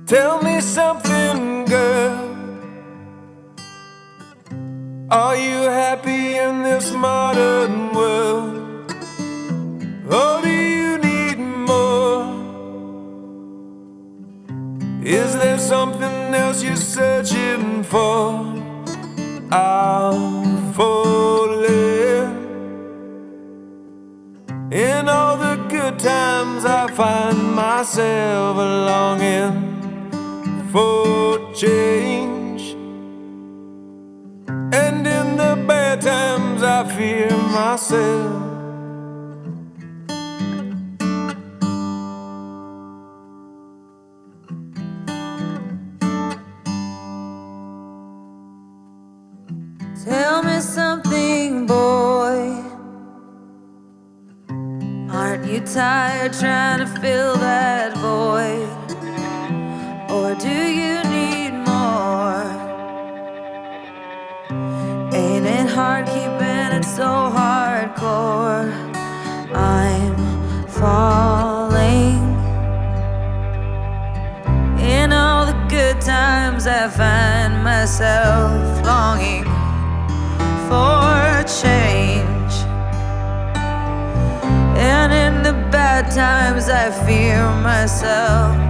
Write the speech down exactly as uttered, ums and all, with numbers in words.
Tell me something, girl. Are you happy in this modern world? Or do you need more? Is there something else you're searching for? I'm falling. In all the good times I find myself longing for change, and in the bad times I fear myself. Tell me something, boy. Aren't you tired trying to fill that void? Or do you need more? Ain't it hard keeping it so hardcore? I'm falling. In all the good times I find myself longing for change, and in the bad times I fear myself.